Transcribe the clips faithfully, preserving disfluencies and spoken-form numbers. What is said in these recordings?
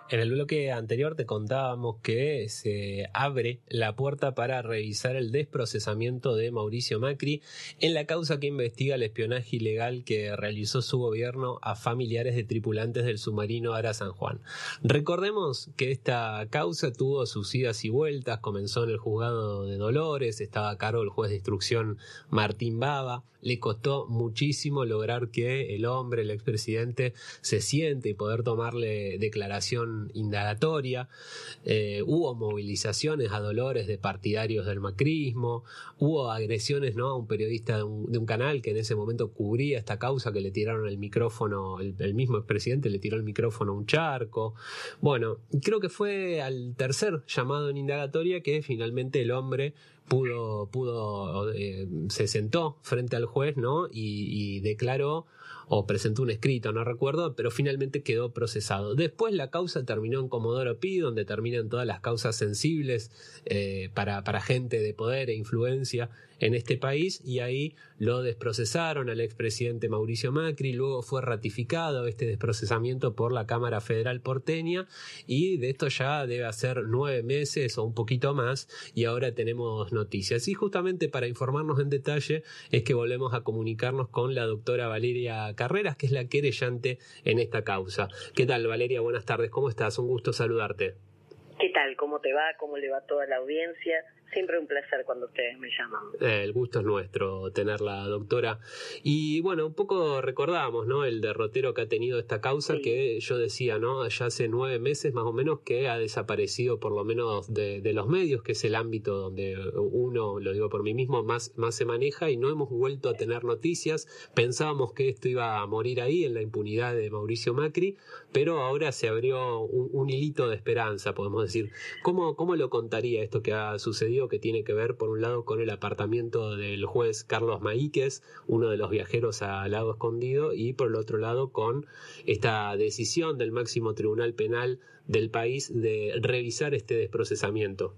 En el bloque anterior te contábamos que se abre la puerta para revisar el desprocesamiento de Mauricio Macri en la causa que investiga el espionaje ilegal que realizó su gobierno a familiares de tripulantes del submarino Ara San Juan. Recordemos que esta causa tuvo sus idas y vueltas, comenzó en el juzgado de Dolores, estaba a cargo el juez de instrucción Martín Baba. Le costó muchísimo lograr que el hombre, el expresidente, se siente y poder tomarle declaración indagatoria. Eh, hubo movilizaciones a Dolores de partidarios del macrismo, hubo agresiones, ¿no?, a un periodista de un, de un canal que en ese momento cubría esta causa, que le tiraron el micrófono, el, el mismo expresidente le tiró el micrófono a un charco. Bueno, creo que fue al tercer llamado en indagatoria que finalmente el hombre pudo, pudo eh, se sentó frente al juez, ¿no?, y, y declaró o presentó un escrito, no recuerdo, pero finalmente quedó procesado. Después la causa terminó en Comodoro Pi, donde terminan todas las causas sensibles eh, para, para gente de poder e influencia en este país, y ahí lo desprocesaron al expresidente Mauricio Macri. Luego fue ratificado este desprocesamiento por la Cámara Federal porteña, y de esto ya debe hacer nueve meses o un poquito más, y ahora tenemos noticias. Y justamente para informarnos en detalle es que volvemos a comunicarnos con la doctora Valeria Carreras, que es la querellante en esta causa. ¿Qué tal, Valeria? Buenas tardes, ¿cómo estás? Un gusto saludarte. ¿Qué tal? ¿Cómo te va? ¿Cómo le va a toda la audiencia? Siempre un placer cuando ustedes me llaman. Eh, el gusto es nuestro tenerla, doctora. Y bueno, un poco recordábamos, ¿no?, el derrotero que ha tenido esta causa, sí, que yo decía, ¿no?, ya hace nueve meses más o menos que ha desaparecido por lo menos de, de los medios, que es el ámbito donde uno, lo digo por mí mismo, más, más se maneja, y no hemos vuelto a tener noticias. Pensábamos que esto iba a morir ahí, en la impunidad de Mauricio Macri, pero ahora se abrió un, un hilito de esperanza, podemos decir. ¿Cómo, cómo lo contaría esto que ha sucedido, que tiene que ver, por un lado, con el apartamiento del juez Carlos Maíquez, uno de los viajeros a Lago Escondido, y por el otro lado con esta decisión del máximo tribunal penal del país de revisar este desprocesamiento?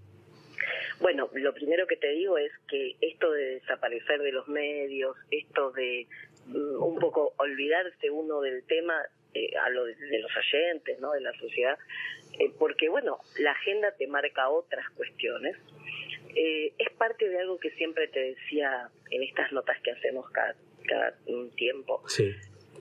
Bueno, lo primero que te digo es que esto de desaparecer de los medios, esto de um, un poco olvidarse uno del tema, eh, a lo de, de los oyentes, ¿no?, de la sociedad, eh, porque bueno, la agenda te marca otras cuestiones. Eh, es parte de algo que siempre te decía en estas notas que hacemos cada, cada un tiempo, sí,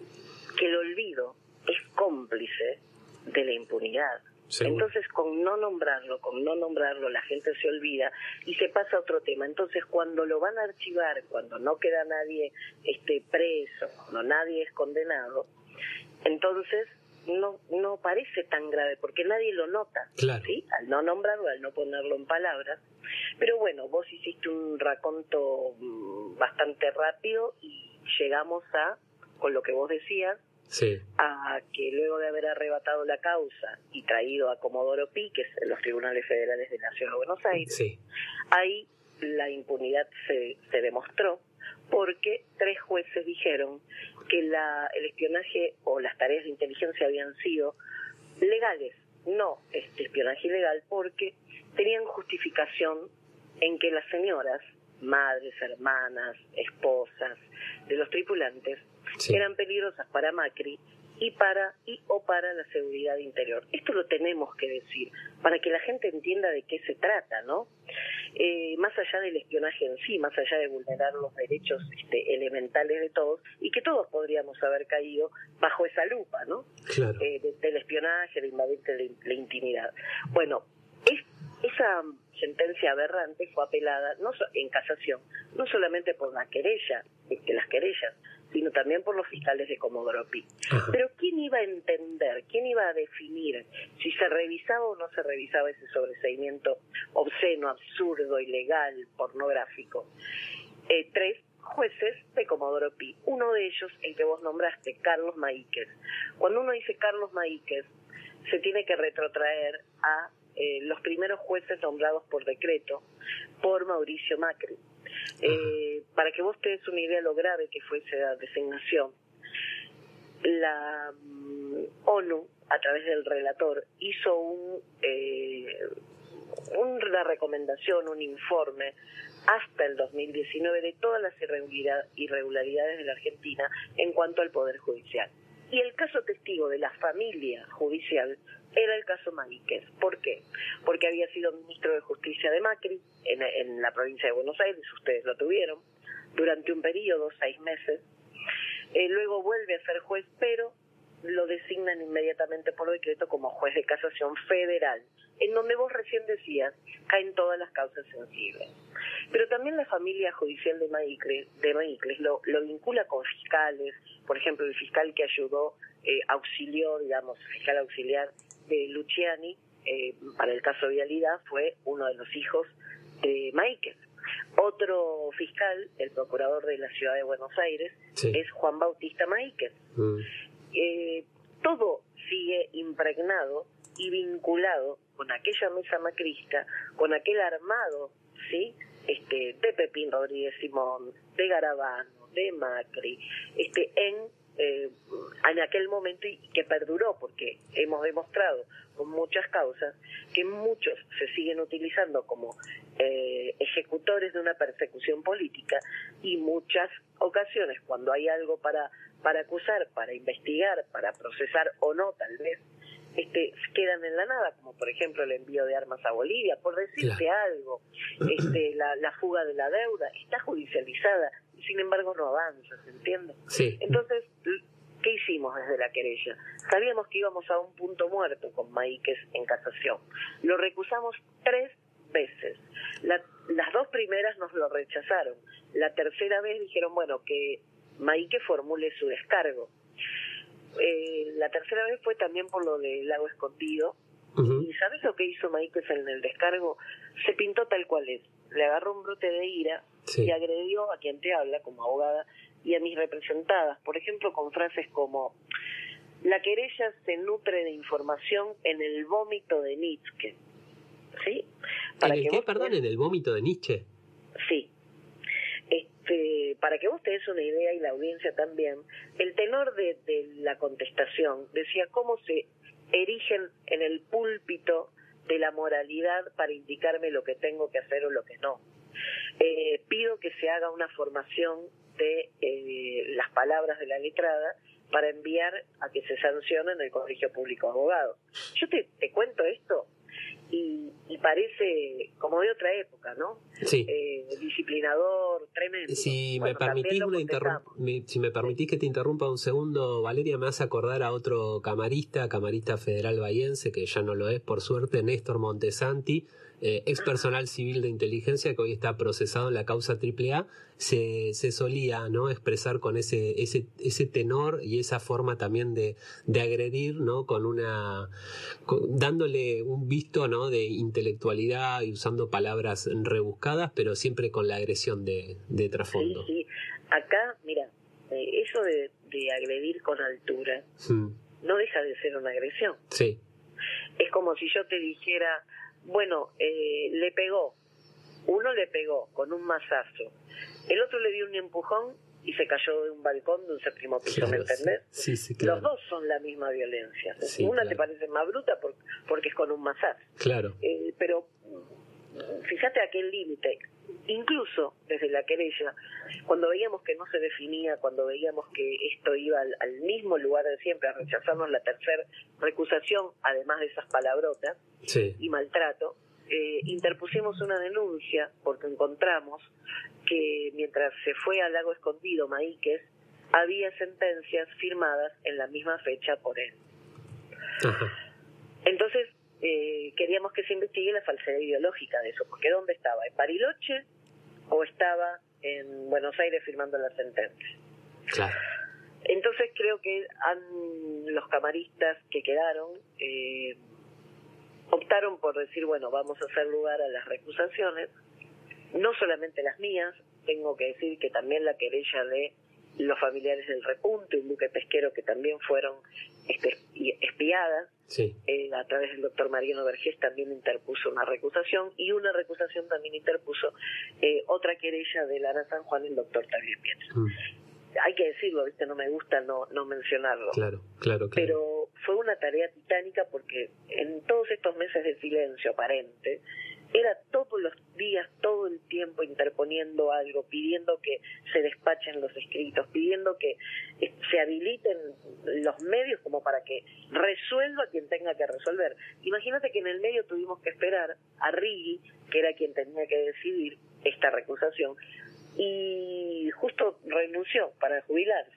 que el olvido es cómplice de la impunidad. ¿Seguro? Entonces, con no nombrarlo, con no nombrarlo, la gente se olvida y se pasa a otro tema. Entonces, cuando lo van a archivar, cuando no queda nadie este, preso, cuando nadie es condenado, entonces no no parece tan grave, porque nadie lo nota, claro, ¿sí?, al no nombrarlo, al no ponerlo en palabras. Pero bueno, vos hiciste un raconto bastante rápido y llegamos a, con lo que vos decías, sí, a que luego de haber arrebatado la causa y traído a Comodoro Pi, que es los tribunales federales de la Ciudad de Buenos Aires, sí, ahí la impunidad se, se demostró, porque tres jueces dijeron que la, el espionaje o las tareas de inteligencia habían sido legales, no este espionaje ilegal, porque tenían justificación en que las señoras, madres, hermanas, esposas de los tripulantes, sí, eran peligrosas para Macri y para y o para la seguridad interior. Esto lo tenemos que decir para que la gente entienda de qué se trata, ¿no? Eh, más allá del espionaje en sí, más allá de vulnerar los derechos este, elementales de todos, y que todos podríamos haber caído bajo esa lupa, ¿no? Claro. Eh, de, del espionaje, de invadir la, la intimidad. Bueno, es, esa sentencia aberrante fue apelada no so, en casación, no solamente por la querella, que las querellas, sino también por los fiscales de Comodoro Pi. Ajá. Pero ¿quién iba a entender, quién iba a definir si se revisaba o no se revisaba ese sobreseimiento obsceno, absurdo, ilegal, pornográfico? Eh, tres jueces de Comodoro Pi. Uno de ellos, el que vos nombraste, Carlos Maíquez. Cuando uno dice Carlos Maíquez, se tiene que retrotraer a eh, los primeros jueces nombrados por decreto por Mauricio Macri. Eh, para que vos te des una idea de lo grave que fue esa designación, la um, ONU, a través del relator, hizo un, eh, una recomendación, un informe hasta el dos mil diecinueve de todas las irregularidades de la Argentina en cuanto al Poder Judicial. Y el caso testigo de la familia judicial era el caso Maíquez. ¿Por qué? Porque había sido ministro de Justicia de Macri en, en la provincia de Buenos Aires, ustedes lo tuvieron, durante un periodo, seis meses. Eh, luego vuelve a ser juez, pero lo designan inmediatamente por decreto como juez de casación federal, en donde vos recién decías, caen todas las causas sensibles. Pero también la familia judicial de Maíquez, de Maíquez lo, lo vincula con fiscales, por ejemplo, el fiscal que ayudó, eh, auxilió, digamos, fiscal auxiliar de Luciani, eh, para el caso Vialidad, fue uno de los hijos de Maíquez. Otro fiscal, el procurador de la ciudad de Buenos Aires, sí, es Juan Bautista Maíquez. Mm. Eh, todo sigue impregnado y vinculado con aquella mesa macrista, con aquel armado, ¿sí? Este, de Pepín Rodríguez Simón, de Garabano, de Macri, este, en, eh, en aquel momento, y que perduró, porque hemos demostrado con muchas causas que muchos se siguen utilizando como eh, ejecutores de una persecución política, y muchas ocasiones cuando hay algo para para acusar, para investigar, para procesar o no, tal vez, este, quedan en la nada, como por ejemplo el envío de armas a Bolivia, por decirte claro. algo, este, la, la fuga de la deuda, está judicializada, y sin embargo no avanza, ¿se entiende? Sí. Entonces, ¿qué hicimos desde la querella? Sabíamos que íbamos a un punto muerto con Maíquez en casación. Lo recusamos tres veces. La, las dos primeras nos lo rechazaron. La tercera vez dijeron, bueno, que Maíquez formule su descargo. Eh, la tercera vez fue también por lo del Lago Escondido. Uh-huh. ¿Y sabes lo que hizo Maíquez en el descargo? Se pintó tal cual es. Le agarró un brote de ira, sí, y agredió a quien te habla como abogada y a mis representadas, por ejemplo, con frases como: la querella se nutre de información en el vómito de Nietzsche. ¿Sí? Para ¿En el que qué, perdón? Te... ¿En el vómito de Nietzsche? Sí. Este, para que vos te des una idea, y la audiencia también, el tenor de, de la contestación decía cómo se erigen en el púlpito de la moralidad para indicarme lo que tengo que hacer o lo que no. Eh, pido que se haga una formación de eh, las palabras de la letrada para enviar a que se sancione en el Colegio Público de Abogados. Yo te, te cuento esto y, y parece como de otra época, ¿no? Sí. Eh, disciplinador, tremendo. Si, bueno, me permitís una interrum- me, si me permitís sí. que te interrumpa un segundo, Valeria, me hace acordar a otro camarista, camarista federal bahiense, que ya no lo es por suerte, Néstor Montesanti, eh, ex personal civil de inteligencia, que hoy está procesado en la causa triple A. Se, se solía, ¿no?, expresar con ese, ese, ese tenor y esa forma también de, de agredir, ¿no?, con una, con, dándole un visto, ¿no?, de intelectualidad y usando palabras rebuscadas, pero siempre con la agresión de, de trasfondo. Sí, sí. Acá, mira, eh, eso de, de agredir con altura hmm. no deja de ser una agresión. Sí. Es como si yo te dijera, bueno, eh, le pegó, uno le pegó con un mazazo, el otro le dio un empujón y se cayó de un balcón de un séptimo piso, claro, ¿me entendés? Sí, sí, claro. Los dos son la misma violencia. Sí, una claro. te parece más bruta porque, porque es con un mazazo. Claro. Eh, pero fíjate aquel límite. Incluso desde la querella, cuando veíamos que no se definía, cuando veíamos que esto iba al, al mismo lugar de siempre, a rechazarnos la tercera recusación, además de esas palabrotas sí. y maltrato, eh, interpusimos una denuncia porque encontramos que mientras se fue al Lago Escondido Maíquez, había sentencias firmadas en la misma fecha por él. Ajá. Entonces, eh, queríamos que se investigue la falsedad ideológica de eso, porque ¿dónde estaba? ¿En Bariloche o estaba en Buenos Aires firmando la sentencia? Claro. Entonces creo que han, los camaristas que quedaron eh, optaron por decir, bueno, vamos a hacer lugar a las recusaciones, no solamente las mías, tengo que decir que también la querella de los familiares del repunte, un buque pesquero que también fueron este, espiadas, sí. eh, a través del doctor Mariano Vergés también interpuso una recusación, y una recusación también interpuso eh, otra querella de Lara San Juan, el doctor Tavier Pietra. Mm. Hay que decirlo, ¿viste? No me gusta no, no mencionarlo. Claro, claro, claro. Pero fue una tarea titánica porque en todos estos meses de silencio aparente, era todos los días, todo el tiempo interponiendo algo, pidiendo que se despachen los escritos, pidiendo que se habiliten los medios como para que resuelva quien tenga que resolver. Imagínate que en el medio tuvimos que esperar a Righi, que era quien tenía que decidir esta recusación, y justo renunció para jubilarse.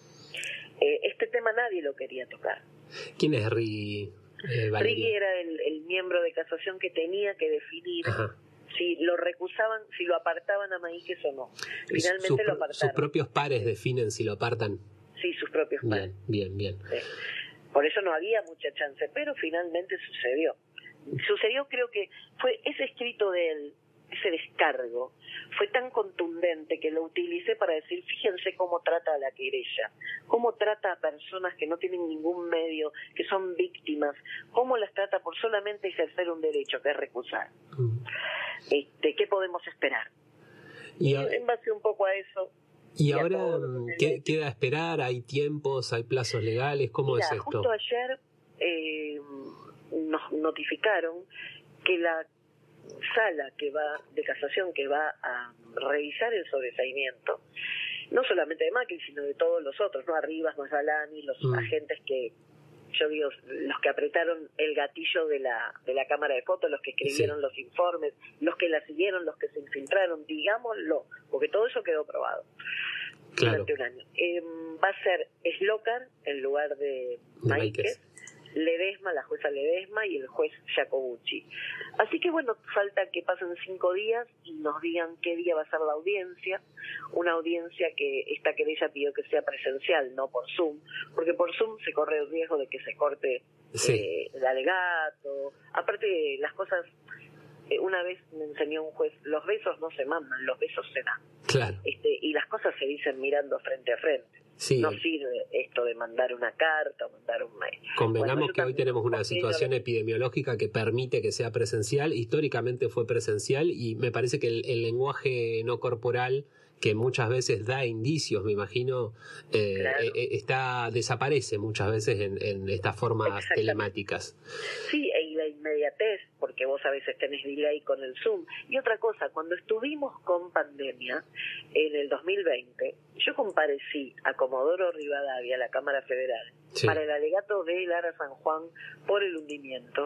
Eh, este tema nadie lo quería tocar. ¿Quién es Righi? Eh, Righi era el, el miembro de casación que tenía que definir Ajá. si lo recusaban, si lo apartaban a Maíquez o no. Finalmente sus, lo apartaron. Sus propios pares definen si lo apartan. Sí, sus propios pares. Bien, bien, bien. Sí. Por eso no había mucha chance, pero finalmente sucedió. Sucedió, creo que fue ese escrito de él, ese descargo, fue tan contundente que lo utilicé para decir, fíjense cómo trata a la querella, cómo trata a personas que no tienen ningún medio, que son víctimas, cómo las trata por solamente ejercer un derecho, que es recusar. Mm. Este, ¿qué podemos esperar? Y, a... en base un poco a eso... Y, y ahora, ¿qué queda esperar? ¿Hay tiempos? ¿Hay plazos legales? ¿Cómo Mira, es esto? Justo ayer eh, nos notificaron que la sala que va de casación que va a revisar el sobreseimiento, no solamente de Macri, sino de todos los otros, no a Rivas, no a Salani, los mm. agentes que, yo digo, los que apretaron el gatillo de la de la cámara de fotos, los que escribieron sí. los informes, los que la siguieron, los que se infiltraron, digámoslo, porque todo eso quedó probado claro. durante un año. Eh, va a ser Slokar en lugar de Maíquez, Ledesma, la jueza Ledesma y el juez Jacobucci. Así que bueno, falta que pasen cinco días y nos digan qué día va a ser la audiencia, una audiencia que esta querella pidió que sea presencial, no por Zoom, porque por Zoom se corre el riesgo de que se corte sí. eh, el alegato. Aparte, las cosas, eh, una vez me enseñó un juez, los besos no se mandan, los besos se dan. Claro. Este, y las cosas se dicen mirando frente a frente. Sí. No sirve esto de mandar una carta o mandar un mail. Convengamos bueno, que hoy tenemos una situación de... epidemiológica que permite que sea presencial. Históricamente fue presencial y me parece que el, el lenguaje no corporal, que muchas veces da indicios, me imagino, eh, claro. eh, está desaparece muchas veces en, en estas formas telemáticas. Sí, y la inmediatez, porque vos a veces tenés delay con el Zoom. Y otra cosa, cuando estuvimos con pandemia, en el dos mil veinte, yo comparecí a Comodoro Rivadavia, a la Cámara Federal, sí. para el alegato de Lara San Juan por el hundimiento,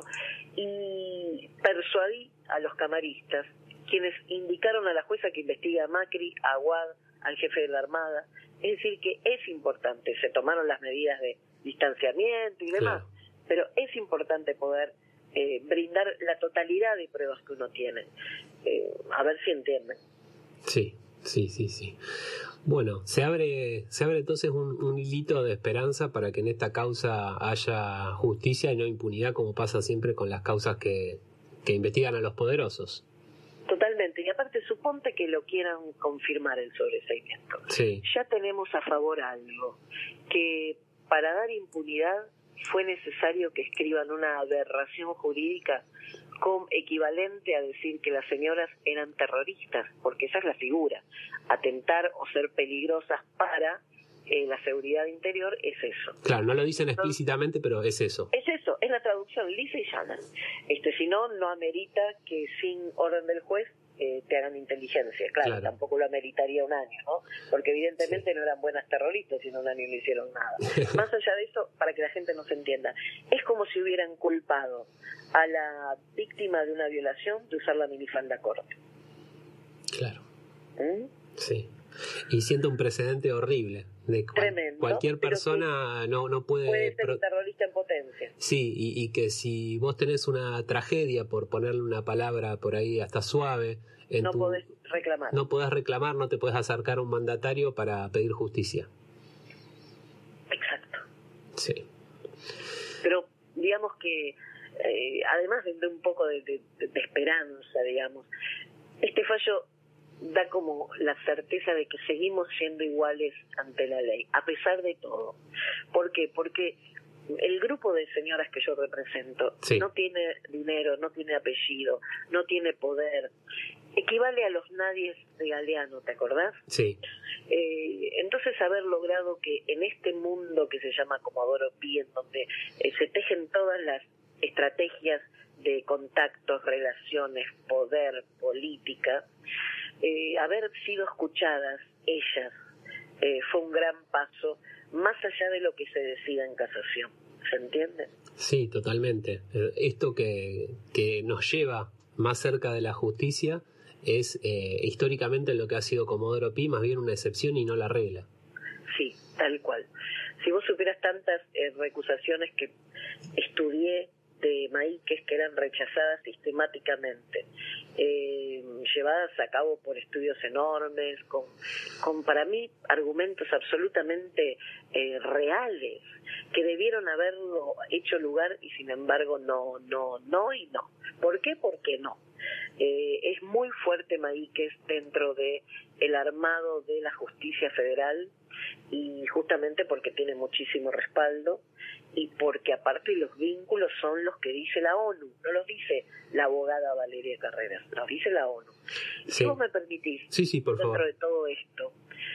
y persuadí a los camaristas, quienes indicaron a la jueza que investiga a Macri, a Aguad, al jefe de la Armada. Es decir, que es importante, se tomaron las medidas de distanciamiento y demás, claro. pero es importante poder eh, brindar la totalidad de pruebas que uno tiene. Eh, a ver si entienden. Sí, sí, sí, sí. Bueno, se abre, se abre entonces un, un hilito de esperanza para que en esta causa haya justicia y no impunidad, como pasa siempre con las causas que, que investigan a los poderosos. Totalmente, y aparte suponte que lo quieran confirmar el sobreseimiento. Sí. Ya tenemos a favor algo, que para dar impunidad fue necesario que escriban una aberración jurídica con equivalente a decir que las señoras eran terroristas, porque esa es la figura. Atentar o ser peligrosas para eh, la seguridad interior es eso. Claro, no lo dicen explícitamente, pero es eso. Es eso, es la traducción lisa y llana. Este, si no, no amerita que sin orden del juez eh, te hagan inteligencia. Claro, claro, tampoco lo ameritaría un año, ¿no? Porque evidentemente sí. no eran buenas terroristas y en un año no hicieron nada. Más allá de eso, para que la gente nos entienda, es como si hubieran culpado a la víctima de una violación de usar la minifalda corta. Claro. ¿Mm? Sí. Y siento un precedente horrible. De cual, Tremendo, cualquier persona no, no puede... Puede ser un terrorista en potencia. Sí, y, y que si vos tenés una tragedia, por ponerle una palabra por ahí hasta suave... En no tu, podés reclamar. No podés reclamar, no te podés acercar a un mandatario para pedir justicia. Exacto. Sí. Pero digamos que, eh, además de un poco de, de, de esperanza, digamos, este fallo da como la certeza de que seguimos siendo iguales ante la ley, a pesar de todo. ¿Por qué? Porque el grupo de señoras que yo represento sí. no tiene dinero, no tiene apellido, no tiene poder. Equivale a los nadies de Galeano, ¿te acordás? Sí. Eh, entonces haber logrado que en este mundo que se llama Comodoro Pi, en donde eh, se tejen todas las estrategias de contactos, relaciones, poder, política, eh, haber sido escuchadas ellas eh, fue un gran paso, más allá de lo que se decida en casación. ¿Se entiende? Sí, totalmente. Esto que, que nos lleva más cerca de la justicia es eh, históricamente lo que ha sido Comodoro Pi, más bien una excepción y no la regla. Sí, tal cual. Si vos supieras tantas eh, recusaciones que estudié de Maíquez que eran rechazadas sistemáticamente, eh, llevadas a cabo por estudios enormes, con, con para mí argumentos absolutamente eh, reales, que debieron haberlo hecho lugar y sin embargo no, no, no y no. ¿Por qué? Porque no. Eh, es muy fuerte Maíquez dentro de el armado de la justicia federal, y justamente porque tiene muchísimo respaldo y porque aparte los vínculos son los que dice la ONU, no los dice la abogada Valeria Carreras, los dice la ONU. Y sí. Si vos me permitís, sí, sí, por dentro favor. de todo esto,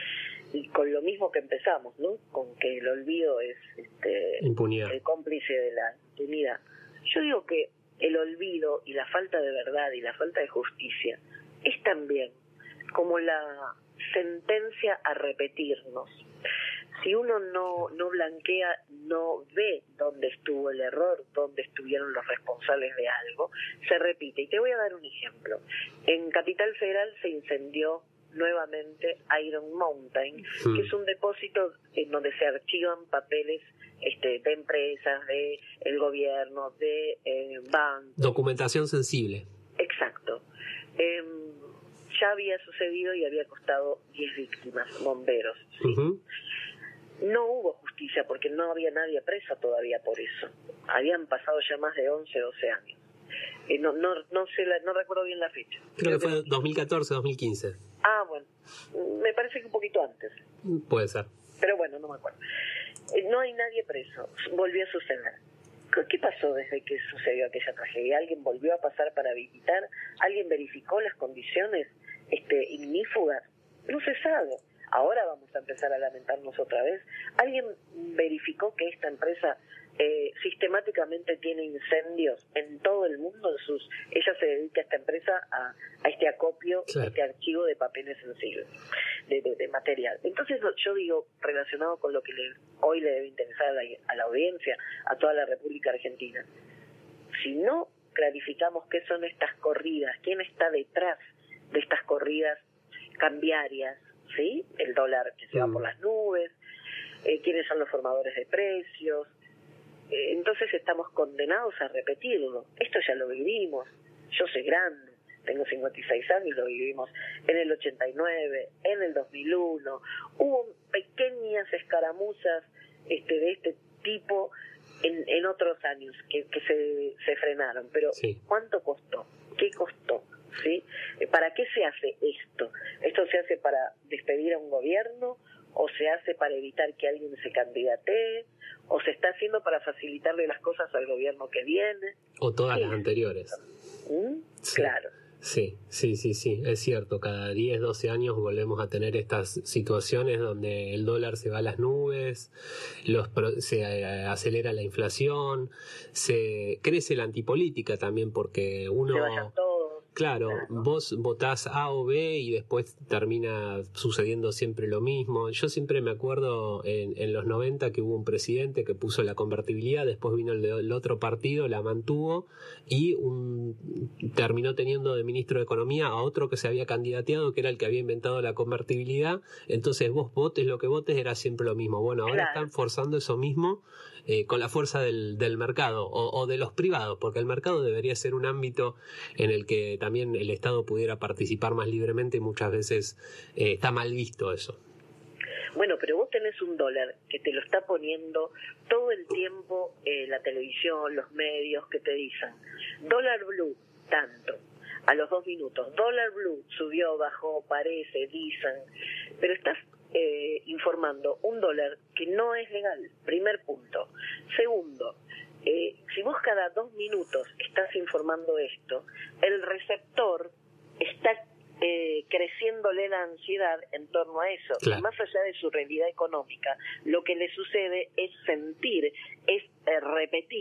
y con lo mismo que empezamos, ¿no? Con que el olvido es este, impunidad, el cómplice de la impunidad. Yo digo que el olvido y la falta de verdad y la falta de justicia es también como la sentencia a repetirnos. Si uno no, no blanquea, no ve dónde estuvo el error, dónde estuvieron los responsables de algo, se repite. Y te voy a dar un ejemplo. En Capital Federal se incendió nuevamente Iron Mountain, sí. que es un depósito en donde se archivan papeles este, de empresas, de el gobierno, de eh, bancos. Documentación sensible. Exacto. Eh, ya había sucedido y había costado diez víctimas, bomberos. ¿Sí? Uh-huh. No hubo justicia porque no había nadie preso todavía por eso. Habían pasado ya más de once, doce años. Eh, no, no, no, sé la, no recuerdo bien la fecha. Creo, Creo que fue dos mil catorce, dos mil quince. Ah, bueno. Me parece que un poquito antes. Puede ser. Pero bueno, no me acuerdo. Eh, no hay nadie preso. Volvió a suceder. ¿Qué pasó desde que sucedió aquella tragedia? ¿Alguien volvió a pasar para visitar? ¿Alguien verificó las condiciones este, ignífugas? No se sabe. Ahora vamos a empezar a lamentarnos otra vez. ¿Alguien verificó que esta empresa eh, sistemáticamente tiene incendios en todo el mundo? En sus, ella se dedica a esta empresa a, a este acopio, claro. este archivo de papeles sensibles, de, de, de material. Entonces yo digo, relacionado con lo que le, hoy le debe interesar a la, a la audiencia, a toda la República Argentina, si no clarificamos qué son estas corridas, quién está detrás de estas corridas cambiarias, ¿sí? El dólar que se va mm. por las nubes, eh, quiénes son los formadores de precios, eh, entonces estamos condenados a repetirlo. Esto ya lo vivimos, yo soy grande, tengo cincuenta y seis años, lo vivimos en el ochenta y nueve, en el dos mil uno, hubo pequeñas escaramuzas este, de este tipo en, en otros años que, que se, se frenaron, pero sí. ¿Cuánto costó? ¿Qué costó? ¿Sí? ¿Para qué se hace esto? ¿Esto se hace para despedir a un gobierno? ¿O se hace para evitar que alguien se candidatee? ¿O se está haciendo para facilitarle las cosas al gobierno que viene? O todas ¿Sí? las anteriores. ¿Mm? Sí. Claro. Sí, sí, sí, sí, es cierto. Cada diez, doce años volvemos a tener estas situaciones donde el dólar se va a las nubes, los se acelera la inflación, se crece la antipolítica también porque uno... Se vayan todos. Claro, claro, vos votás A o B y después termina sucediendo siempre lo mismo. Yo siempre me acuerdo en, en los noventa que hubo un presidente que puso la convertibilidad, después vino el, de, el otro partido, la mantuvo y un, terminó teniendo de ministro de Economía a otro que se había candidateado, que era el que había inventado la convertibilidad. Entonces vos votes lo que votes, era siempre lo mismo. Bueno, ahora claro. están forzando eso mismo eh, con la fuerza del, del mercado o, o de los privados, porque el mercado debería ser un ámbito en el que también el Estado pudiera participar más libremente y muchas veces eh, está mal visto eso. Bueno, pero vos tenés un dólar que te lo está poniendo todo el tiempo eh, la televisión, los medios que te dicen dólar blue, tanto, a los dos minutos, dólar blue, subió, bajó, parece, dicen, pero estás eh, informando un dólar que no es legal, primer punto. Segundo, Eh, si vos cada dos minutos estás informando esto, el receptor está eh, creciéndole la ansiedad en torno a eso. Claro. Y más allá de su realidad económica, lo que le sucede es sentir, es eh, repetir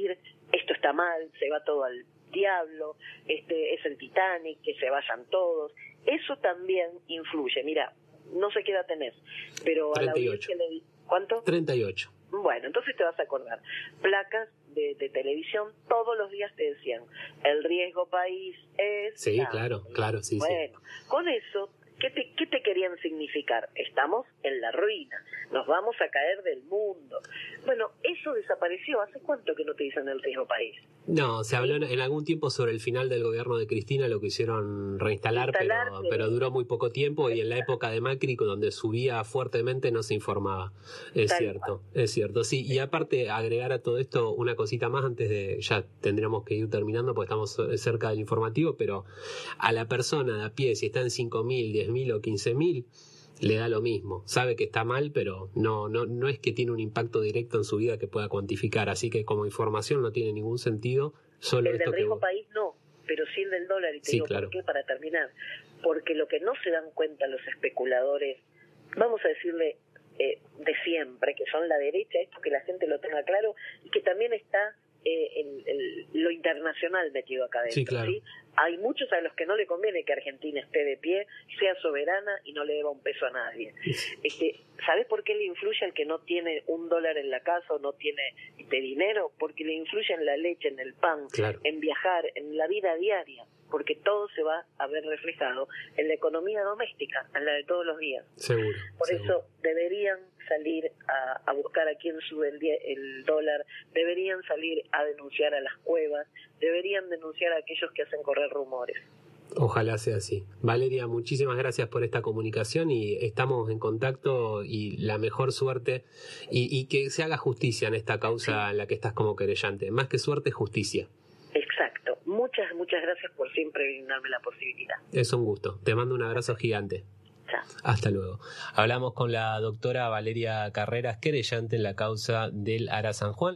esto está mal, se va todo al diablo, este es el Titanic, que se vayan todos. Eso también influye. Mira, no sé qué edad tenés, pero a la audiencia le... ¿Cuánto? treinta y ocho. Bueno, entonces te vas a acordar. Placas de, de televisión todos los días te decían, el riesgo país es... Sí, ah, claro, claro, sí, bueno, sí. Con eso, ¿qué te, ¿qué te querían significar? Estamos en la ruina, nos vamos a caer del mundo. Bueno, eso desapareció. ¿Hace cuánto que no te dicen el riesgo país? No, se habló en, en algún tiempo sobre el final del gobierno de Cristina, lo quisieron reinstalar, pero, pero... pero duró muy poco tiempo, y en la época de Macri, donde subía fuertemente, no se informaba. Es Tal cierto, cual. es cierto, sí. Y aparte, agregar a todo esto una cosita más antes de, ya tendríamos que ir terminando porque estamos cerca del informativo, pero a la persona de a pie, si está en cinco mil, diez mil o quince mil, le da lo mismo. Sabe que está mal, pero no, no, no es que tiene un impacto directo en su vida que pueda cuantificar. Así que como información no tiene ningún sentido. Solo el esto del riesgo que... país no, pero sí el del dólar. Y te sí, digo claro. por qué, para terminar. Porque lo que no se dan cuenta los especuladores, vamos a decirle eh, de siempre, que son la derecha, esto que la gente lo tenga claro, y que también está eh, el, el, lo internacional metido acá adentro. Sí, claro. ¿sí? Hay muchos a los que no le conviene que Argentina esté de pie, sea soberana y no le deba un peso a nadie. Este, ¿Sabes por qué le influye al que no tiene un dólar en la casa o no tiene de dinero? Porque le influye en la leche, en el pan, claro. en viajar, en la vida diaria, porque todo se va a ver reflejado en la economía doméstica, en la de todos los días. Seguro. Por seguro. eso deberían salir a, a buscar a quién sube el, el dólar, deberían salir a denunciar a las cuevas, deberían denunciar a aquellos que hacen correr rumores. Ojalá sea así. Valeria, muchísimas gracias por esta comunicación y estamos en contacto, y la mejor suerte, y, y que se haga justicia en esta causa sí. en la que estás como querellante. Más que suerte, justicia. Exacto. Muchas, muchas gracias por siempre brindarme la posibilidad. Es un gusto. Te mando un abrazo gigante. Chao. Hasta luego. Hablamos con la doctora Valeria Carreras, querellante en la causa del Ara San Juan.